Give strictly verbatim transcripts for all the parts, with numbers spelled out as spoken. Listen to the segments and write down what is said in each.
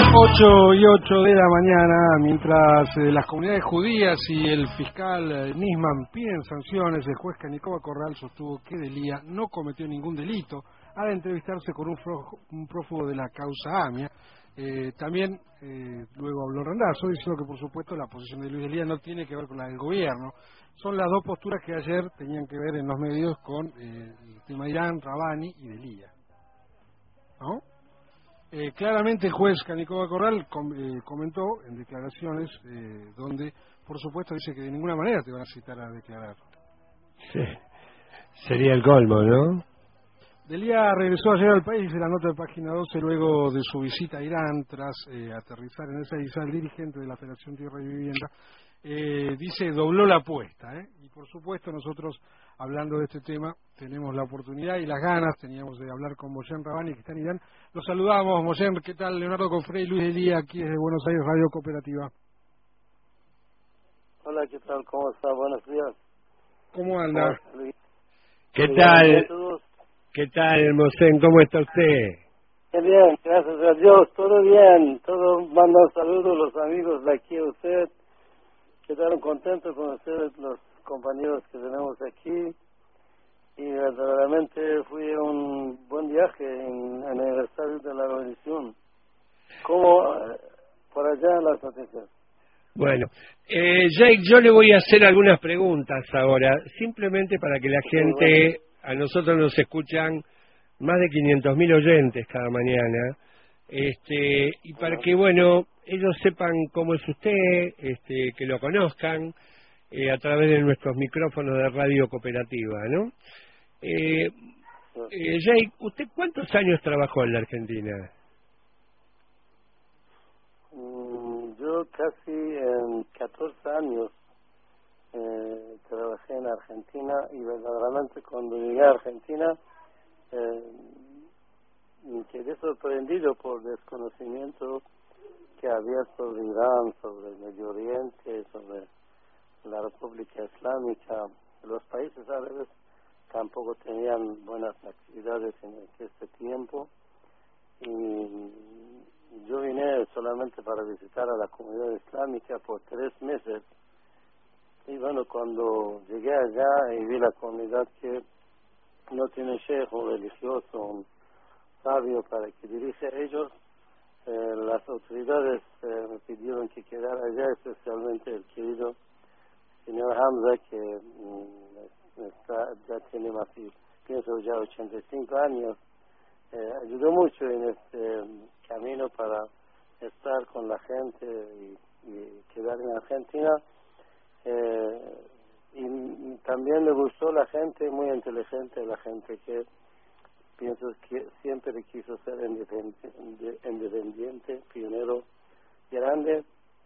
ocho y ocho de la mañana, mientras eh, las comunidades judías y el fiscal eh, Nisman piden sanciones, el juez Canicova Corral sostuvo que Delia no cometió ningún delito al entrevistarse con un, fro- un prófugo de la causa AMIA. Eh, también eh, luego habló Randazzo diciendo que por supuesto la posición de Luis Delia no tiene que ver con la del gobierno. Son las dos posturas que ayer tenían que ver en los medios con eh, el tema de Irán, Rabani y Delia, ¿no? Eh, claramente el juez Canicova Corral com, eh, comentó en declaraciones eh, donde, por supuesto, dice que de ninguna manera te van a citar a declarar. Sí. Sería el colmo, ¿no? Delia regresó ayer al país, dice la nota de página doce, luego de su visita a Irán, tras eh, aterrizar en esa isla. El dirigente de la Federación Tierra y Vivienda eh, dice dobló la apuesta, ¿eh? Y por supuesto nosotros, hablando de este tema, tenemos la oportunidad y las ganas, teníamos de hablar con Moshen Rabani, que está en Irán. Los saludamos, Moshen. ¿Qué tal? Leonardo Confrey y Luis Delia, aquí desde Buenos Aires, Radio Cooperativa. Hola, ¿qué tal? ¿Cómo está? Buenos días. ¿Cómo anda? ¿Cómo está, ¿Qué Muy tal? bien, todos. ¿Qué tal, Mosén? ¿Cómo está usted? Qué bien, gracias a Dios, todo bien. Todo mandan saludos los amigos de aquí a usted. Quedaron contentos con ustedes, los compañeros que tenemos aquí. Y verdaderamente fue un buen viaje en el aniversario de la revolución. ¿Cómo eh, por allá las noticias? Bueno, eh, Jake, yo le voy a hacer algunas preguntas ahora, simplemente para que la Sí, gente, bueno. a nosotros nos escuchan más de quinientos mil oyentes cada mañana, este, y para que, bueno, ellos sepan cómo es usted, este, que lo conozcan eh, a través de nuestros micrófonos de Radio Cooperativa, ¿no? Eh, eh, Jake, ¿usted cuántos años trabajó en la Argentina? Mm, Yo casi en catorce años eh, trabajé en Argentina y verdaderamente cuando llegué a Argentina eh, me quedé sorprendido por el desconocimiento que había sobre Irán, sobre el Medio Oriente, sobre la República Islámica. Los países árabes tampoco tenían buenas actividades en este tiempo y yo vine solamente para visitar a la comunidad islámica por tres meses y bueno, cuando llegué allá y vi la comunidad que no tiene sheikh o religioso, un sabio para que dirige a ellos, eh, las autoridades eh, me pidieron que quedara allá, especialmente el querido señor Hamza, que mm, está, ya tiene más, pienso ya ochenta y cinco años. Eh, ayudó mucho en este um, camino para estar con la gente y, y quedar en Argentina. Eh, y, y también me gustó la gente, muy inteligente, la gente que pienso que siempre quiso ser independiente, independiente pionero grande.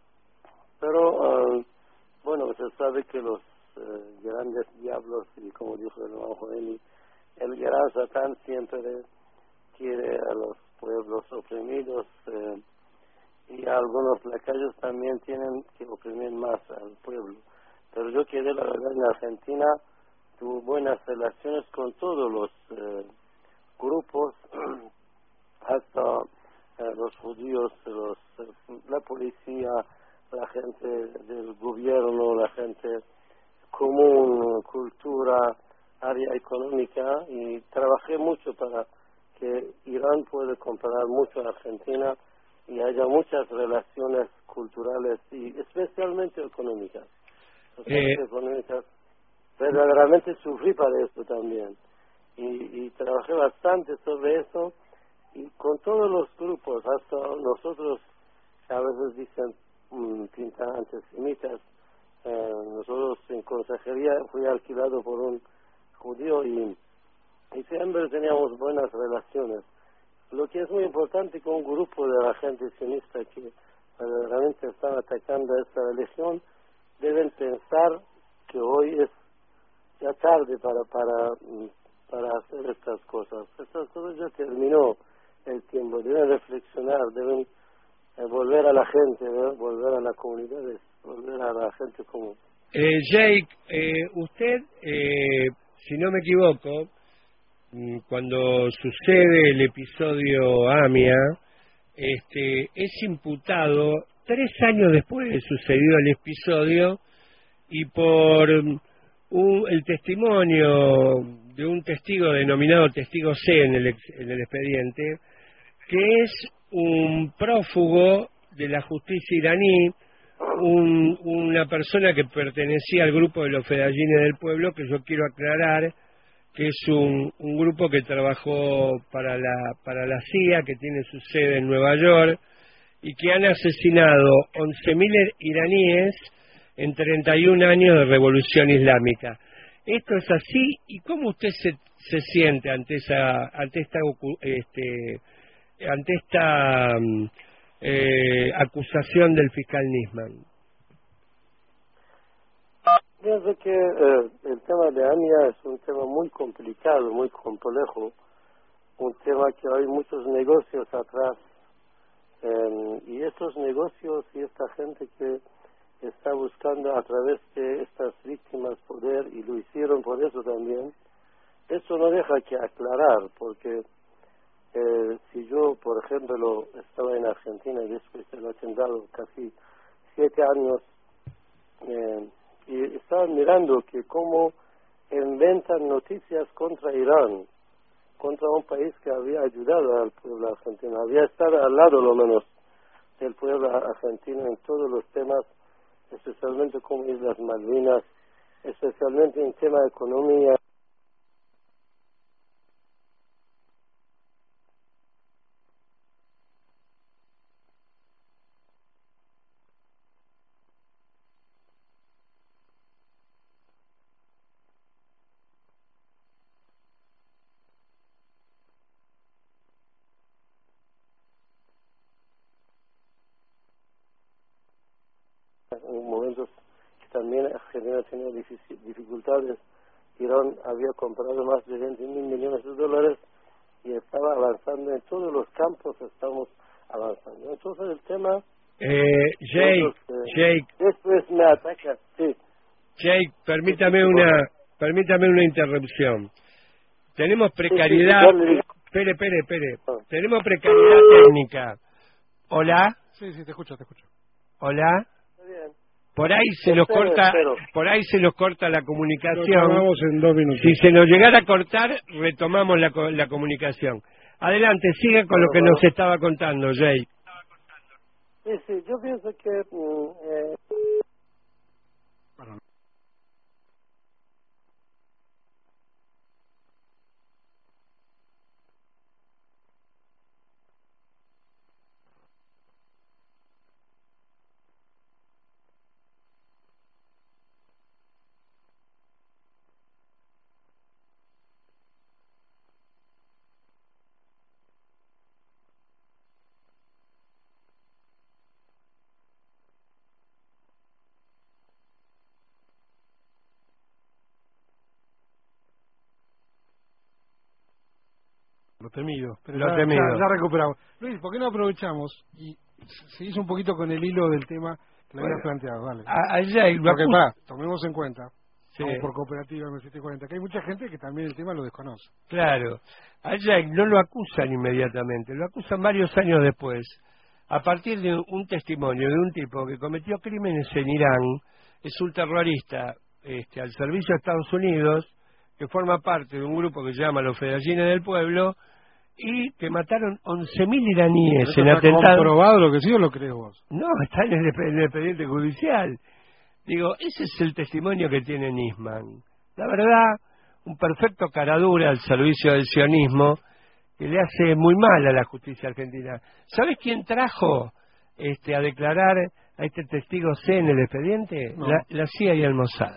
Pero uh, bueno, se sabe que los uh, grandes diablos, y como dijo el hermano Joeli, el gran Satán siempre quiere a los pueblos oprimidos eh, y a algunos lacayos también tienen que oprimir más al pueblo. Pero yo quedé, la verdad, en Argentina, tuve buenas relaciones con todos los eh, grupos, hasta eh, los judíos, los, eh, la policía, la gente del gobierno, la gente común, cultura, área económica, y trabajé mucho para que Irán puede comprar mucho a Argentina y haya muchas relaciones culturales y especialmente económicas. Eh, económicas. Verdaderamente sufrí para esto también y, y trabajé bastante sobre eso y con todos los grupos, hasta nosotros a veces dicen mmm, pintan antisemitas. Eh, nosotros en consejería fui alquilado por un judío y y siempre teníamos buenas relaciones. Lo que es muy importante con un grupo de la gente sionista que verdaderamente están atacando a esta religión, deben pensar que hoy es ya tarde para para para hacer estas cosas. Estas cosas ya terminó el tiempo, deben reflexionar, deben eh, volver a la gente, ¿no? Volver a las comunidades, volver a la gente común. eh, Jake, eh, usted, eh, si no me equivoco, cuando sucede el episodio AMIA, este, es imputado tres años después de sucedido el episodio y por un, el testimonio de un testigo denominado testigo C en el, ex, en el expediente, que es un prófugo de la justicia iraní, un, una persona que pertenecía al grupo de los fedayines del pueblo, que yo quiero aclarar que es un, un grupo que trabajó para la, para la C I A, que tiene su sede en Nueva York, y que han asesinado once mil iraníes en treinta y un años de revolución islámica. ¿Esto es así? ¿Y cómo usted se, se siente ante esa ante esta este, ante esta eh, acusación del fiscal Nisman? Pienso que eh, el tema de AMIA es un tema muy complicado, muy complejo, un tema que hay muchos negocios atrás, eh, y estos negocios y esta gente que está buscando a través de estas víctimas poder, y lo hicieron por eso también, eso no deja que aclarar, porque eh, si yo, por ejemplo, estaba en Argentina y después de lo atentado casi siete años, eh, y estaban mirando que cómo inventan noticias contra Irán, contra un país que había ayudado al pueblo argentino, había estado al lado, lo menos, del pueblo argentino en todos los temas, especialmente como Islas Malvinas, especialmente en tema de economía. En momentos que también Argentina tenía dificultades, Irán había comprado más de veinte mil millones de dólares y estaba avanzando en todos los campos, estamos avanzando. Entonces el tema... Eh, Jake, entonces, Jake, después me ataca, sí. Jake, permítame una, permítame una interrupción. Tenemos precariedad... Sí, sí, sí, espere, espere, espere. Ah. Tenemos precariedad técnica. Hola, Sí, sí, te escucho, te escucho. hola. Está bien. Por ahí se nos Espero, corta, espero. por ahí se nos corta la Lo comunicación. tomamos en dos minutos. Si se nos llegara a cortar, retomamos la, co- la comunicación. Adelante, siga con lo que nos estaba contando, Jake. Sí, sí, yo pienso que... mm, eh, Bueno, lo temido. Pero Lo ya, temido. Ya, ya recuperamos. Luis, ¿por qué no aprovechamos y seguís un poquito con el hilo del tema que le Bueno, habías planteado? Dale. A, a Jake, lo Porque, acu- pará, tomemos en cuenta, Sí. vamos por cooperativa M setecientos cuarenta, que hay mucha gente que también el tema lo desconoce. Claro, a Jake no lo acusan inmediatamente, lo acusan varios años después, a partir de un testimonio de un tipo que cometió crímenes en Irán, es un terrorista este, al servicio de Estados Unidos, que forma parte de un grupo que se llama los Fedayines del Pueblo, y que mataron once mil iraníes ¿Pero en esto está atentados. comprobado lo que sí o lo crees vos? No, está en el, en el expediente judicial. Digo, ese es el testimonio que tiene Nisman. La verdad, un perfecto caradura al servicio del sionismo que le hace muy mal a la justicia argentina. ¿Sabes quién trajo este, a declarar a este testigo C en el expediente? No. La, la C I A y el Mossad.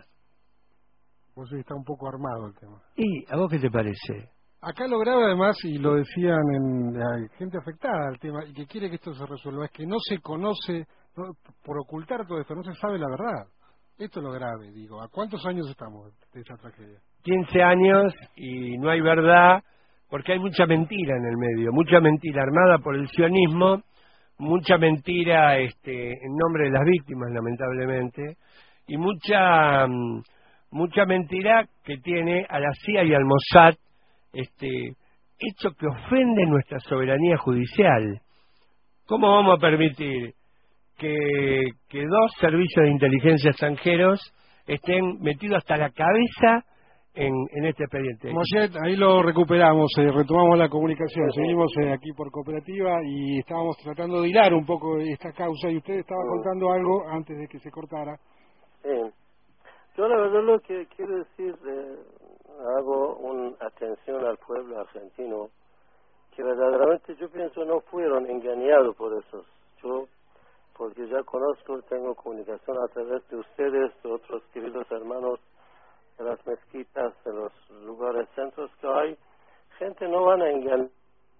Vos sí está un poco armado el tema. ¿Y a vos qué te parece? Acá lo grave además, y lo decían en, hay gente afectada al tema y que quiere que esto se resuelva, es que no se conoce, no, por ocultar todo esto, no se sabe la verdad. Esto es lo grave, digo. ¿A cuántos años estamos de esa tragedia? quince años y no hay verdad, porque hay mucha mentira en el medio, mucha mentira armada por el sionismo, mucha mentira este, en nombre de las víctimas, lamentablemente, y mucha mm, mucha mentira que tiene a la C I A y al Mossad, este, hecho que ofende nuestra soberanía judicial. ¿cómo vamos a permitir que, que dos servicios de inteligencia extranjeros estén metidos hasta la cabeza en, en este expediente? Mollet, ahí lo recuperamos, eh, retomamos la comunicación, seguimos eh, aquí por Cooperativa y estábamos tratando de hilar un poco esta causa y usted estaba contando algo antes de que se cortara. Sí. Yo la verdad lo que quiero decir, eh, hago una atención al pueblo argentino, que verdaderamente yo pienso no fueron engañados por esos. Yo, porque ya conozco, tengo comunicación a través de ustedes, de otros queridos hermanos, de las mezquitas, de los lugares centros que hay, gente no van a engañar.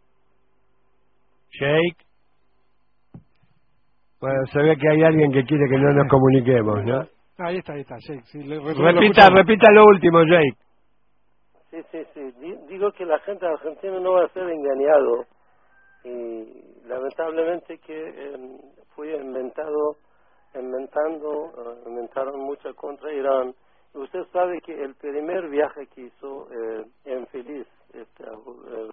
Sheikh. Bueno, se ve que hay alguien que quiere que no nos comuniquemos, ¿no? Ahí está, ahí está, Sheikh. Sí, le, repita, lo repita lo último, Sheikh. Sí, sí, sí. Digo que la gente argentina no va a ser engañado. Y lamentablemente que eh, fue inventado, inventando, uh, inventaron mucho contra Irán. Y usted sabe que el primer viaje que hizo eh, infeliz, este, uh,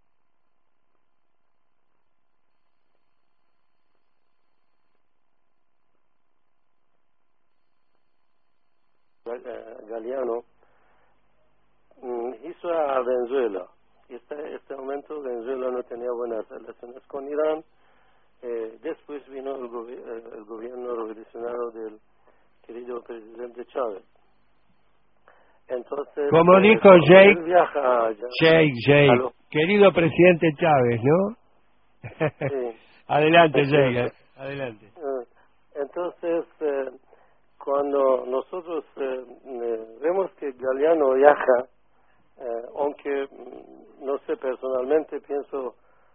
Galeano, um, hizo a Venezuela. Este, este momento Venezuela no tenía buenas relaciones con Irán. Eh, después vino el, gobi el gobierno revolucionario del querido presidente Chávez. Entonces, como eh, dijo Jake, viaja Jake, Jake, querido presidente Chávez, ¿no? Sí. Adelante, Jake, eh. adelante. Eh, entonces, eh, cuando nosotros eh, eh, vemos que Galeano viaja, eh, aunque no sé personalmente, pienso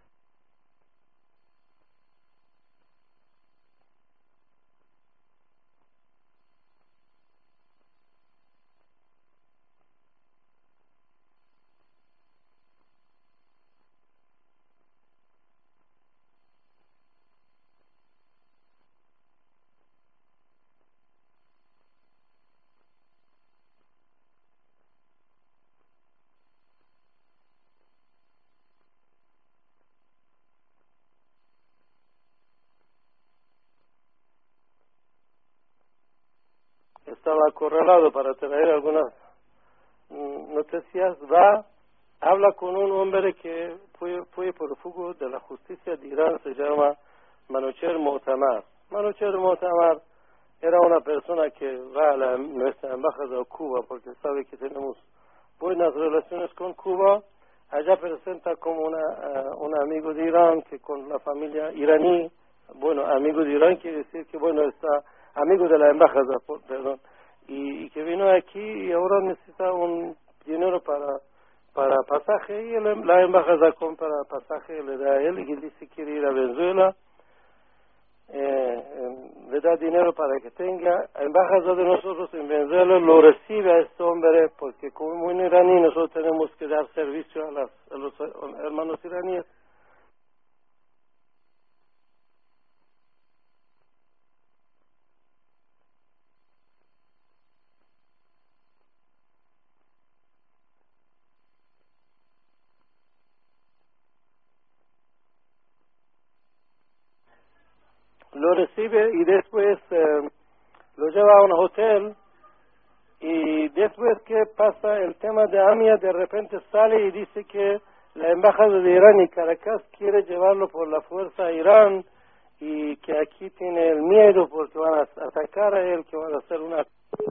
estaba acorralado para traer algunas mm, noticias, va, habla con un hombre que fue, fue por fuga de la justicia de Irán, se llama Manucher Motamar. Manucher Motamar era una persona que va a la, nuestra embajada de Cuba porque sabe que tenemos buenas relaciones con Cuba. Allá presenta como una, uh, un amigo de Irán que con la familia iraní, bueno, amigo de Irán quiere decir que bueno, está amigo de la embajada, perdón, y, y que vino aquí y ahora necesita un dinero para para pasaje y el, la embajada compra pasaje, le da a él y él dice que quiere ir a Venezuela, eh, eh, le da dinero para que tenga. La embajada de nosotros en Venezuela lo recibe a este hombre porque como en iraní nosotros tenemos que dar servicio a, las, a los hermanos iraníes. Lo recibe y después eh, lo lleva a un hotel y después que pasa el tema de Amia, de repente sale y dice que la embajada de Irán y Caracas quiere llevarlo por la fuerza a Irán y que aquí tiene el miedo porque van a atacar a él, que van a hacer una...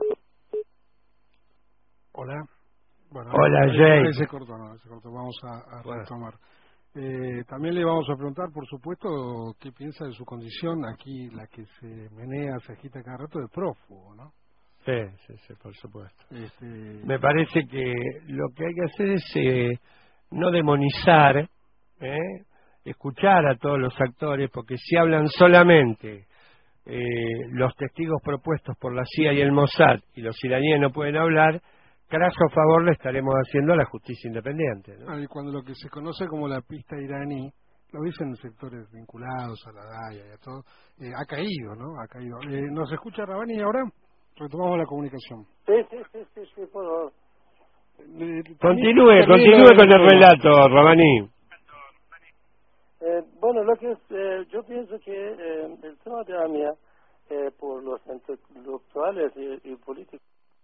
Hola. Bueno, Hola, Jay. Se cortó, no, se cortó. Vamos a, a bueno. retomar. Eh, también le vamos a preguntar, por supuesto, qué piensa de su condición aquí, la que se menea, se agita cada rato de prófugo, ¿no? Sí, sí, sí, por supuesto. Este... Me parece que lo que hay que hacer es eh, no demonizar, ¿eh? escuchar a todos los actores, porque si hablan solamente eh, los testigos propuestos por la C I A y el Mossad, y los iraníes no pueden hablar, craso favor le estaremos haciendo a la justicia independiente, ¿no? Ah, y cuando lo que se conoce como la pista iraní, lo dicen sectores vinculados a la D A I A y a todo, eh, ha caído, ¿no? Ha caído. Eh, ¿Nos escucha Rabani ahora? Retomamos la comunicación. Sí, sí, sí, sí, sí por favor. Eh, continúe, continúe con el relato, Rabani. Eh, bueno. Bueno, lo que es, eh, yo pienso que eh, el tema de AMIA, eh, por los intelectuales y, y políticos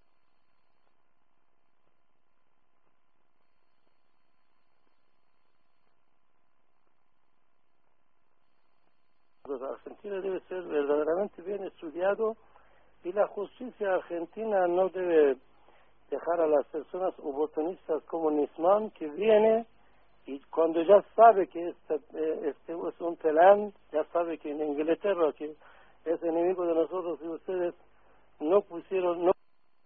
argentina debe ser verdaderamente bien estudiado, y la justicia argentina no debe dejar a las personas oportunistas como Nisman, que viene y cuando ya sabe que este, eh, este es un telán, ya sabe que en Inglaterra, que es enemigo de nosotros, y ustedes no pusieron, no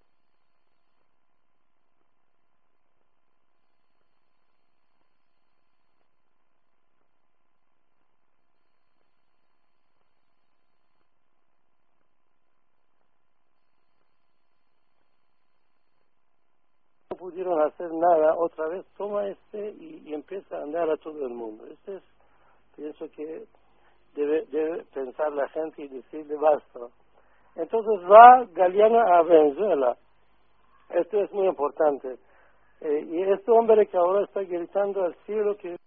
pudieron hacer nada, otra vez toma este y, y empieza a andar a todo el mundo. Este es, pienso que debe, debe pensar la gente y decirle basta. Entonces va Galeano a Venezuela. Esto es muy importante. Eh, y este hombre que ahora está gritando al cielo que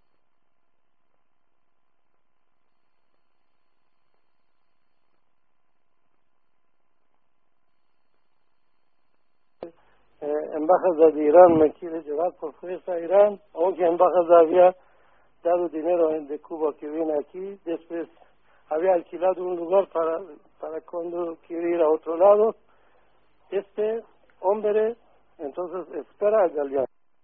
eh, embajada de Irán me quiere llevar por fuerza a Irán, aunque embajada había dado dinero de Cuba que viene aquí, después había alquilado un lugar para, para cuando quiere ir a otro lado. Este hombre entonces espera a Galeano.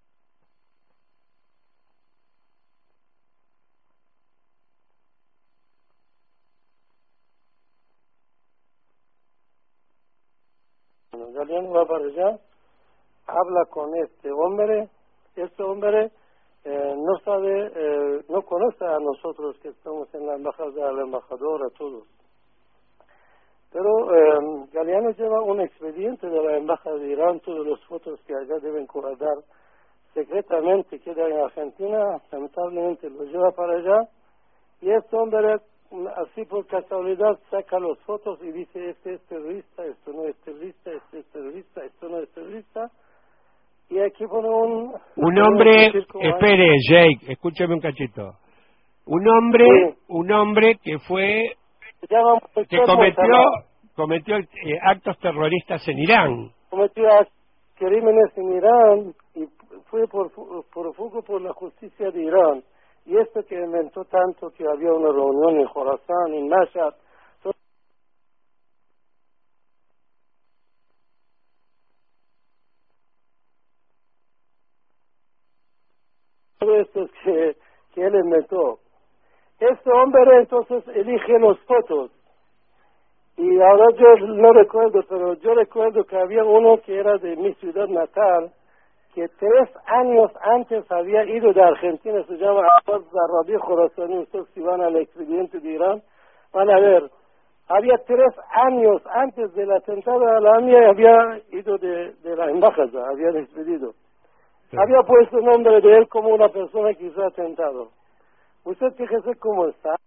Galeano va para allá, habla con este hombre, este hombre eh, no sabe, eh, no conoce a nosotros que estamos en la embajada, al embajador, a todos. Pero eh, Galeano lleva un expediente de la embajada de Irán, todas las fotos que allá deben guardar secretamente, queda en Argentina, lamentablemente lo lleva para allá, y este hombre, así por casualidad, saca las fotos y dice, este es terrorista, esto no es terrorista, este es terrorista, esto no es terrorista. Y aquí pone un... Un hombre, espere, Jake, escúchame un cachito. Un hombre, sí. un hombre que fue, que cometió, cometió eh, actos terroristas en Irán. Cometió crímenes en Irán y fue por, por fuego por la justicia de Irán. Y esto que inventó tanto que había una reunión en Jorazán, en Mashhad. Todo esto que, que él inventó. Este hombre entonces elige los fotos. Y ahora yo no recuerdo, pero yo recuerdo que había uno que era de mi ciudad natal, que tres años antes había ido de Argentina, se llama Abbas Rabi Khorasani. Ustedes si van al expediente de Irán, van a ver, había tres años antes del atentado a la AMIA, había ido de, de la embajada, había despedido. Sí. Había puesto el nombre de él como una persona que hizo atentado. Usted fíjese cómo está.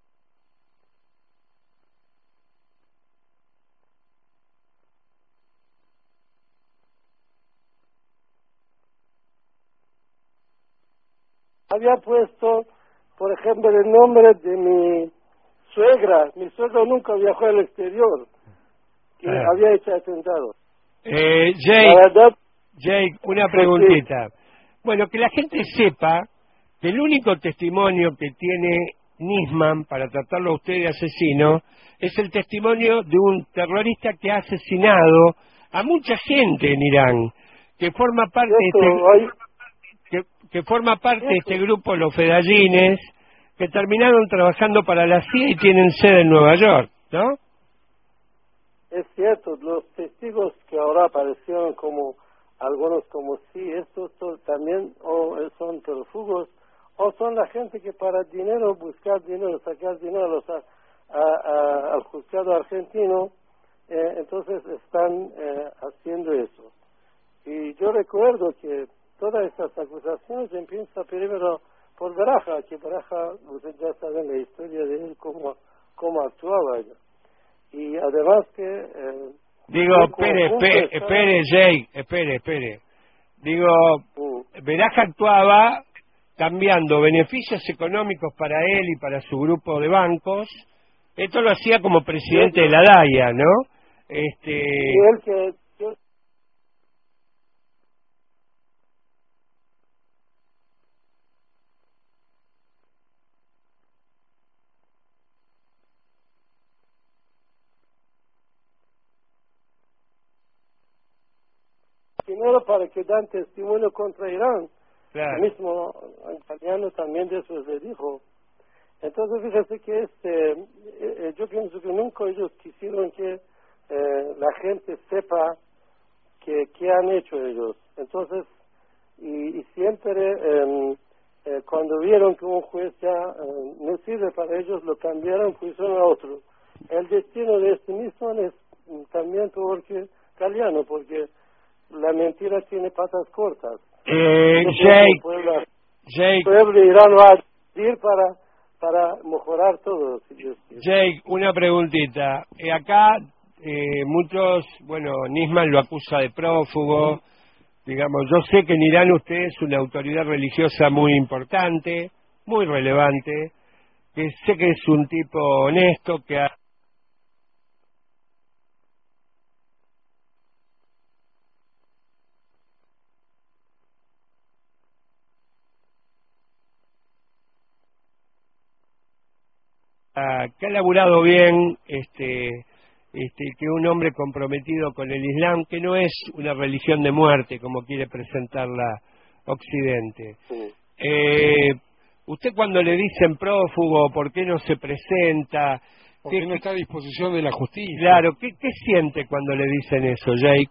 Había puesto, por ejemplo, el nombre de mi suegra. Mi suegra nunca viajó al exterior, que eh. había hecho atentado. Eh, Jake, verdad, Jake, una preguntita. Sí. Bueno, que la gente sepa que el único testimonio que tiene Nisman para tratarlo a usted de asesino es el testimonio de un terrorista que ha asesinado a mucha gente en Irán, que forma parte Esto, de este... Hay... Que, que forma parte de este grupo, los fedayines, que terminaron trabajando para la C I A y tienen sede en Nueva York, ¿no? Es cierto, los testigos que ahora aparecieron como algunos como sí, estos son, también o son perfugos, o son la gente que para dinero, buscar dinero, sacar dinero a, a, a, al juzgado argentino, eh, entonces están eh, haciendo eso. Y yo recuerdo que todas estas acusaciones empiezan primero por Baraja, que Baraja, ustedes ya saben la historia de él, cómo, cómo actuaba ella. Y además que... Eh, Digo, espere, espere, espere, Jake, espere, espere. Digo, uh. Baraja actuaba cambiando beneficios económicos para él y para su grupo de bancos. Esto lo hacía como presidente de la D A I A, ¿no? Este... Y él que... Yo... Primero para que dan testimonio contra Irán. Claro. El mismo italiano también de eso le dijo. Entonces fíjese que este, eh, yo pienso que nunca ellos quisieron que eh, la gente sepa que qué han hecho ellos. Entonces, y, y siempre eh, eh, cuando vieron que un juez ya eh, no sirve para ellos, lo cambiaron, pusieron a otro. El destino de este mismo es también porque italiano, porque la mentira tiene patas cortas. Eh, Jake, pueblo, Jake, pueblo de Irán va a ir para para mejorar todo. Si Dios quiere. Jake, una preguntita. Eh, acá eh, muchos, bueno, Nisman lo acusa de prófugo. Digamos, yo sé que en Irán usted es una autoridad religiosa muy importante, muy relevante, que sé que es un tipo honesto, que ha... que ha laburado bien, este, este, que un hombre comprometido con el Islam, que no es una religión de muerte como quiere presentarla Occidente. Sí. Eh, usted cuando le dicen prófugo, ¿por qué no se presenta? Porque no está a disposición de la justicia. Claro, ¿qué, qué siente cuando le dicen eso, Jake?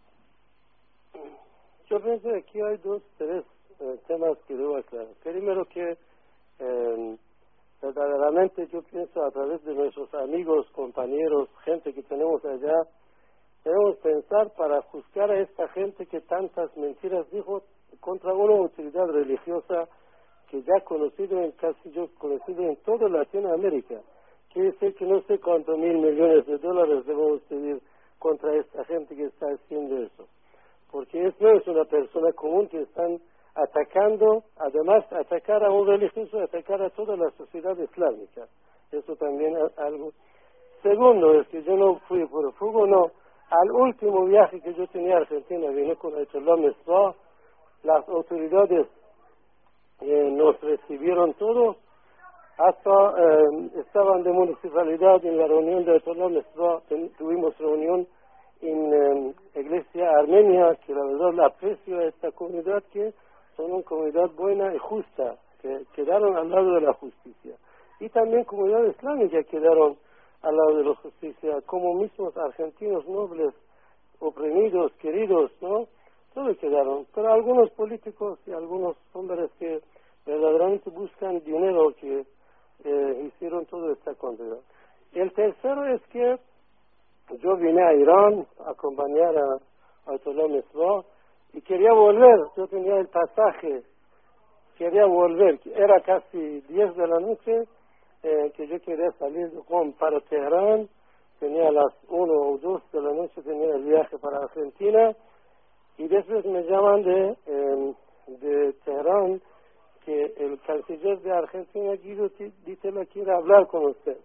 Yo pienso que aquí hay dos, tres eh, temas que debo aclarar. Primero que eh, verdaderamente yo pienso a través de nuestros amigos, compañeros, gente que tenemos allá, debemos pensar para juzgar a esta gente que tantas mentiras dijo contra una autoridad religiosa que ya conocido en casi yo conocido en toda Latinoamérica. Quiere decir que no sé cuántos mil millones de dólares debemos pedir contra esta gente que está haciendo eso. Porque eso no es una persona común que están atacando, además atacar a un religioso, atacar a toda la sociedad islámica. Eso también es algo. Segundo, es que yo no fui por fuego, no. Al último viaje que yo tenía a Argentina, vine con Ayatollah Mesbah, las autoridades eh, nos recibieron todos, hasta eh, estaban de municipalidad en la reunión de Ayatollah Mesbah, tuvimos reunión en eh, Iglesia Armenia, que la verdad la aprecio a esta comunidad, que son una comunidad buena y justa, que quedaron al lado de la justicia. Y también comunidad islámica quedaron al lado de la justicia, como mismos argentinos nobles, oprimidos, queridos, ¿no? Todos quedaron. Pero algunos políticos y algunos hombres que verdaderamente buscan dinero, que eh, hicieron toda esta condena. El tercero es que yo vine a Irán a acompañar a Ayatollah Mesbah y quería volver. Yo tenía el pasaje, quería volver. Era casi diez de la noche eh, que yo quería salir de Qom para Teherán. Tenía las uno o dos de la noche, tenía el viaje para Argentina. Y después me llaman de, eh, de Teherán, que el canciller de Argentina, Guido Ditela, quiere hablar con usted.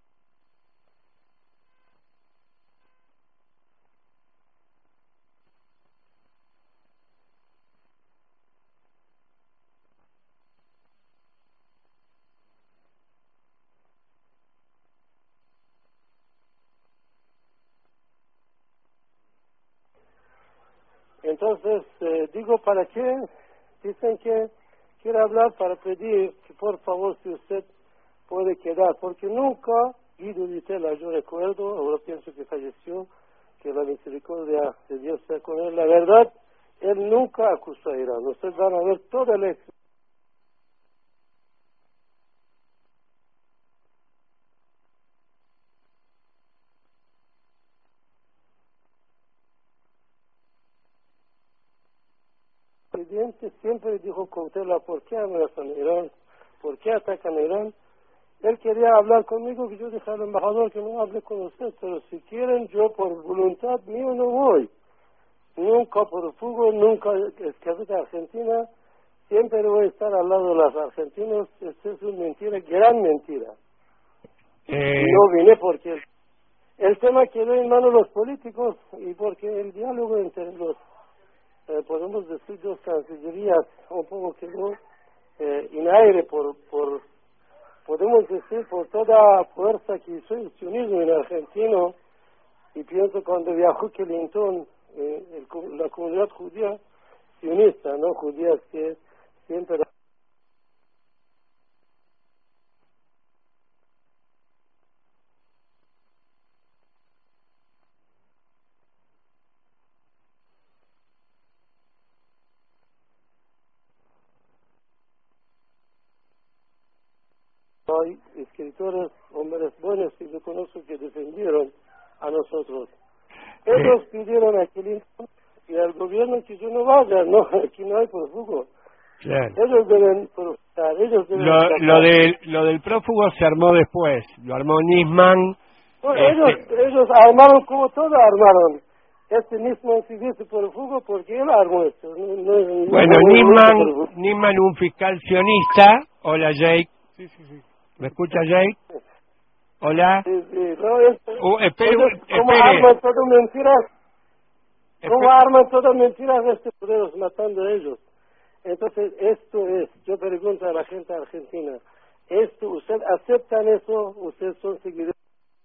Entonces, eh, digo, ¿para qué? Dicen que quiere hablar para pedir que por favor si usted puede quedar, porque nunca Guido Ditela, yo recuerdo, ahora pienso que falleció, que la misericordia de Dios sea con él, la verdad, él nunca acusó a Irán. Ustedes van a ver toda la presidente siempre dijo cautela, ¿por qué amenazan a Irán? ¿Por qué atacan a Irán? Él quería hablar conmigo, que yo dije al embajador que no hable con usted, pero si quieren, yo por voluntad mía no voy. Nunca por fuego, nunca escapé de Argentina, siempre voy a estar al lado de los argentinos. Esto es una mentira, gran mentira. Eh... No vine porque el, el tema quedó en manos de los políticos y porque el diálogo entre los, eh, podemos decir, dos cancillerías un poco quedó eh, en aire por, por, podemos decir, por toda fuerza que hizo el sionismo en argentino. Y pienso cuando viajó Clinton, eh, el, la comunidad judía, sionista, ¿no? Judías que siempre... Hay escritores, hombres buenos que yo conozco que defendieron a nosotros. Ellos pidieron a Clinton y al gobierno que yo no vaya, no, aquí no hay prófugo. Claro. Ellos deben protestar, ellos deben lo, lo, de, lo del prófugo se armó después, lo armó Nisman. No, este... ellos, ellos armaron como todos armaron. Este mismo se dice prófugo porque él armó esto. No, no, bueno, no, Nisman, no, Nisman, un fiscal sionista. Hola, Jake. Sí, sí, sí. ¿Me escucha, Jake? Hola. Sí, sí, no, es, Uh, espere, ellos, ¿cómo espere. arman todas mentiras? ¿Cómo Espere. arman todas mentiras de estos poderes matando a ellos? Entonces, esto es, yo pregunto a la gente argentina, esto, ¿ustedes aceptan eso? ¿Ustedes son seguidores?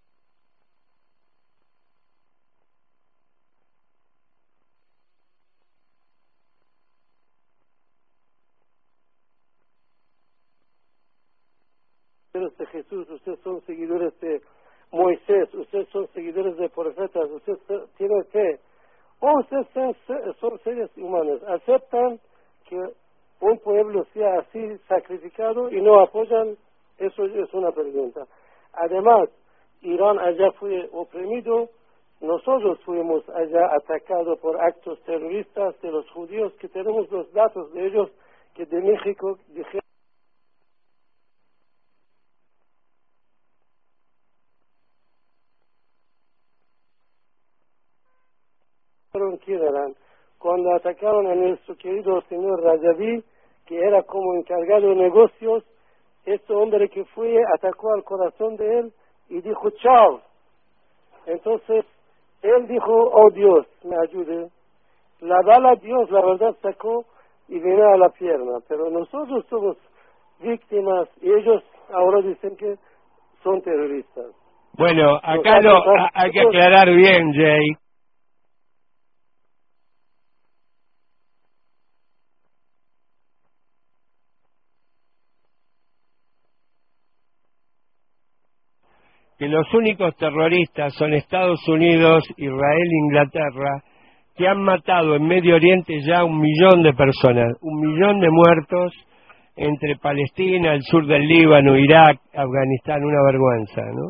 de Jesús, ustedes son seguidores de Moisés, ustedes son seguidores de profetas, ustedes tienen fe, o ustedes son, son seres humanos, aceptan que un pueblo sea así sacrificado y no apoyan, eso es una pregunta. Además, Irán allá fue oprimido, nosotros fuimos allá atacados por actos terroristas de los judíos, que tenemos los datos de ellos, que de México dijeron quién eran, cuando atacaron a nuestro querido señor Rajaví, que era como encargado de negocios. Este hombre que fue atacó al corazón de él y dijo chao. Entonces él dijo, oh Dios, me ayude. La bala Dios, la verdad, sacó y vino a la pierna, pero nosotros somos víctimas y ellos ahora dicen que son terroristas. Bueno, acá lo, a, hay que aclarar bien, Jay. Que los únicos terroristas son Estados Unidos, Israel e Inglaterra, que han matado en Medio Oriente ya un millón de personas, un millón de muertos entre Palestina, el sur del Líbano, Irak, Afganistán, una vergüenza, ¿no?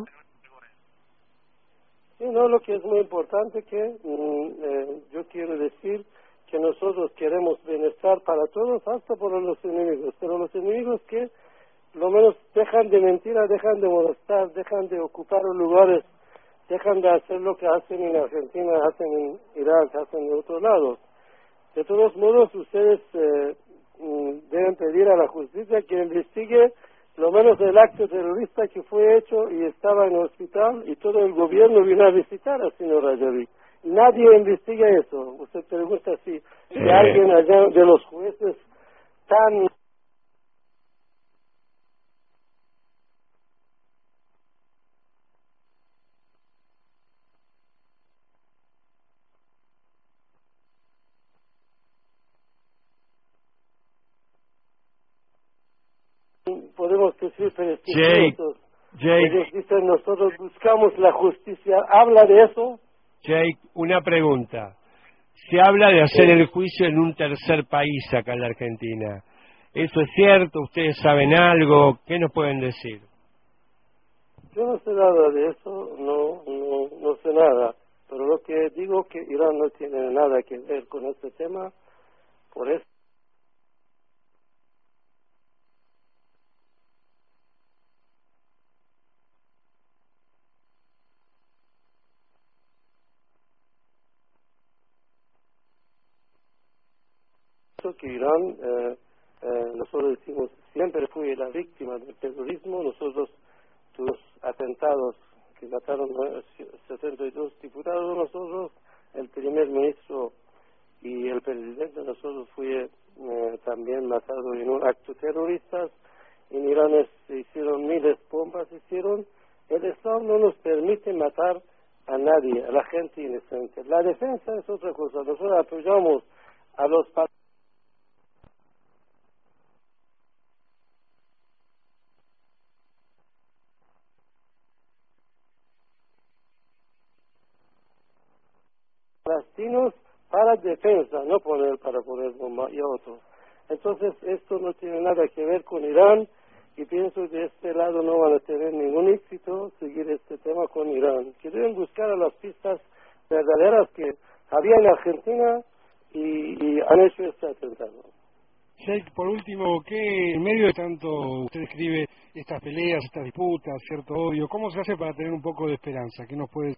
Sí, no, lo que es muy importante que mm, eh, yo quiero decir que nosotros queremos bienestar para todos, hasta por los enemigos, pero los enemigos que lo menos dejan de mentira, dejan de molestar, dejan de ocupar lugares, dejan de hacer lo que hacen en Argentina, hacen en Irak, hacen en otros lados. De todos modos, ustedes eh, deben pedir a la justicia que investigue lo menos el acto terrorista que fue hecho y estaba en el hospital y todo el gobierno vino a visitar al señor Rajaví. Nadie investiga eso. Usted pregunta si, si eh. alguien allá de los jueces tan... podemos decir prestigiosos. Jake, Ellos dicen, nosotros buscamos la justicia. ¿Habla de eso? Jake, una pregunta. Se habla de hacer el juicio en un tercer país acá en la Argentina. ¿Eso es cierto? ¿Ustedes saben algo? ¿Qué nos pueden decir? Yo no sé nada de eso, no, no, no sé nada. Pero lo que digo que Irán no tiene nada que ver con este tema, por eso. Que Irán eh, eh, nosotros decimos, siempre fui la víctima del terrorismo. Nosotros, los atentados que mataron setenta y dos diputados, nosotros, el primer ministro y el presidente, nosotros fui eh, también matado en un acto terrorista. En Irán se hicieron miles de bombas, hicieron. El Estado no nos permite matar a nadie, a la gente inocente. La defensa es otra cosa. Nosotros apoyamos a los palestinos para defensa, no poner para poner bomba y otros. Entonces esto no tiene nada que ver con Irán, y pienso que de este lado no van a tener ningún éxito seguir este tema con Irán, que deben buscar a las pistas verdaderas que había en Argentina y, y han hecho este atentado. Sheikh, por último, ¿qué en medio de tanto usted escribe estas peleas, estas disputas, cierto odio, cómo se hace para tener un poco de esperanza? ¿Qué nos puede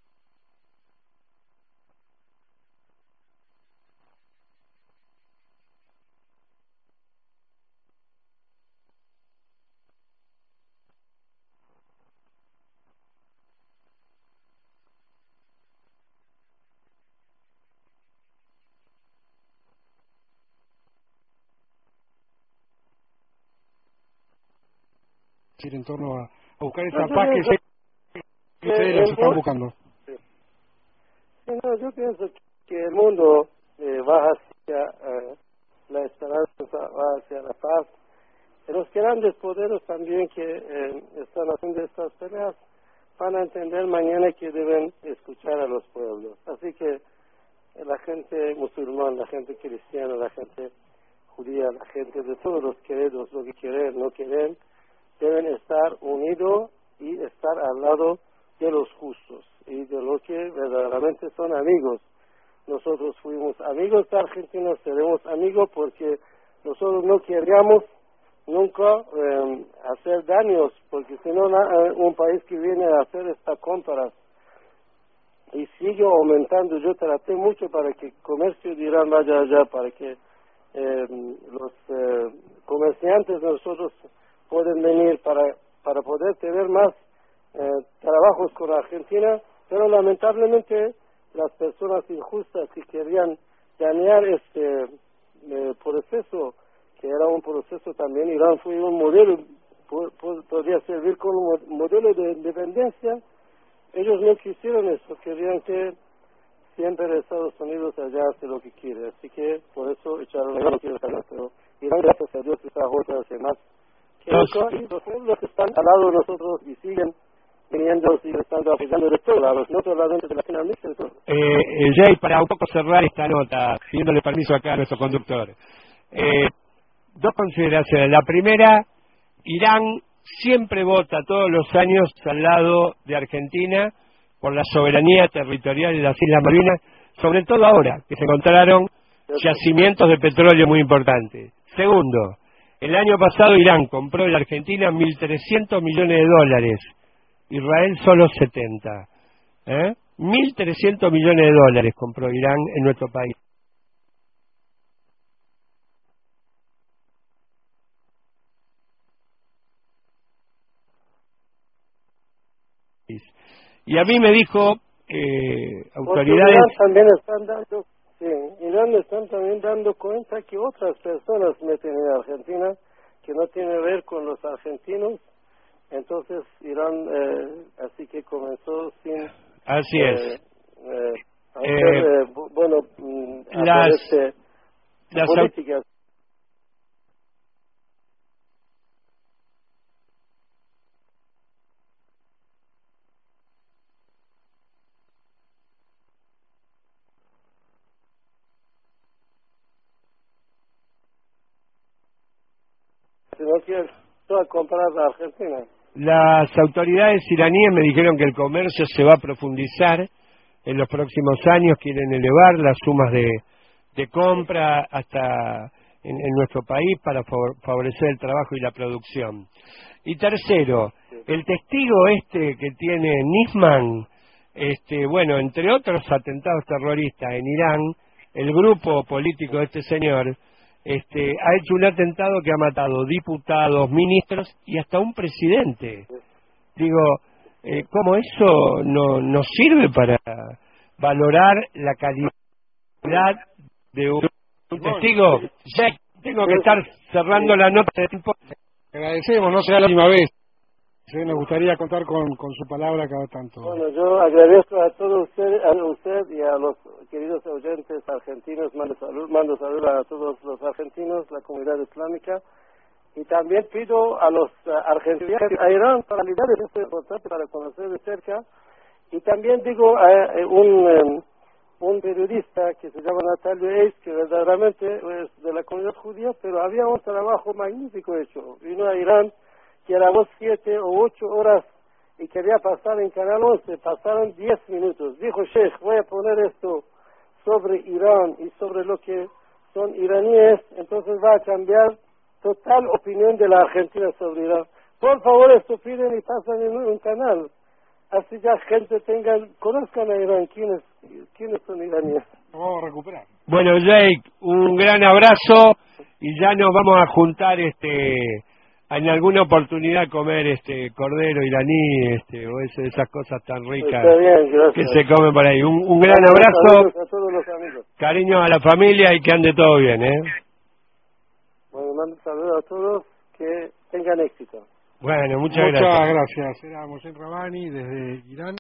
decir en torno a, a buscar esa No, paz yo que, pienso se, que que ustedes el las están mundo- buscando? Sí. Sí, no, yo pienso que el mundo eh, va hacia eh, la esperanza, va hacia la paz. Y los grandes poderes también que eh, están haciendo estas peleas van a entender mañana que deben escuchar a los pueblos. Así que eh, la gente musulmana, la gente cristiana, la gente judía, la gente de todos los credos, lo que quieren, no quieren, deben estar unidos y estar al lado de los justos y de los que verdaderamente son amigos. Nosotros fuimos amigos de Argentina, seremos amigos porque nosotros no queríamos nunca eh, hacer daños, porque si no, na- un país que viene a hacer estas compras y sigue aumentando, yo traté mucho para que el comercio de Irán vaya allá, para que eh, los eh, comerciantes de nosotros pueden venir para, para poder tener más eh, trabajos con Argentina, pero lamentablemente las personas injustas que querían dañar este eh, proceso, que era un proceso también, Irán fue un modelo, po- po- podría servir como mo- modelo de independencia. Ellos no quisieron eso, querían que siempre Estados Unidos allá hace lo que quiere, así que por eso echaron el quiere allá, pero Irán, gracias a Dios, está otra hace más que nunca, y los pueblos que están al lado de nosotros y siguen viniendo, siguen estando apoyando de todos lados, no solamente de Latinoamérica, de todo. Eh, eh, Jay, para un poco cerrar esta nota, pidiéndole permiso acá a nuestro conductor, eh, dos consideraciones. La primera, Irán siempre vota todos los años al lado de Argentina por la soberanía territorial de las Islas Malvinas, sobre todo ahora, que se encontraron yacimientos de petróleo muy importantes. Segundo, el año pasado Irán compró de la Argentina mil trescientos millones de dólares, Israel solo setenta. ¿Eh? mil trescientos millones de dólares compró Irán en nuestro país. Y a mí me dijo eh, Porque autoridades... Irán también están dando, sí, Irán están también dando cuenta que otras personas meten en Argentina que no tiene que ver con los argentinos, entonces Irán eh, así que comenzó sin Así eh, es. eh, hacer, Eh, eh, bu- bueno mm, hacer las- este, las au- políticas. Si no quieren toda comprar a Argentina. Las autoridades iraníes me dijeron que el comercio se va a profundizar en los próximos años, quieren elevar las sumas de, de compra hasta en, en nuestro país para favor- favorecer el trabajo y la producción. Y tercero, el testigo este que tiene Nisman, este, bueno, entre otros atentados terroristas en Irán, el grupo político de este señor este, ha hecho un atentado que ha matado diputados, ministros y hasta un presidente. Digo, eh, ¿cómo eso no nos sirve para valorar la calidad de un, un testigo? Ya tengo que estar cerrando la nota de tiempo. Agradecemos, no sea la última vez. Sí, nos gustaría contar con, con su palabra cada tanto. Bueno, yo agradezco a todos ustedes, a usted y a los queridos oyentes argentinos, mando salud, mando salud a todos los argentinos, la comunidad islámica, y también pido a los uh, argentinos, a Irán, para liderar este importante para conocer de cerca, y también digo a uh, un um, un periodista que se llama Natalio Eis, que verdaderamente es de la comunidad judía, pero había un trabajo magnífico hecho. Vino a Irán, que éramos siete o ocho horas y quería pasar en Canal once, pasaron diez minutos. Dijo, Sheikh, voy a poner esto sobre Irán y sobre lo que son iraníes, entonces va a cambiar total opinión de la Argentina sobre Irán. Por favor, esto piden y pasan en un canal. Así ya gente tengan, conozcan a Irán, quiénes, quiénes son iraníes. Vamos a recuperar. Bueno, Jake, un gran abrazo y ya nos vamos a juntar este en alguna oportunidad a comer este cordero iraní este o ese, esas cosas tan ricas. Está bien, que se comen por ahí. Un, un gran abrazo, a todos los amigos. Cariño a la familia y que ande todo bien, ¿eh? Bueno, mando saludos a todos, que tengan éxito. Bueno, muchas, muchas gracias. gracias. Era Moshe Rabani desde Irán.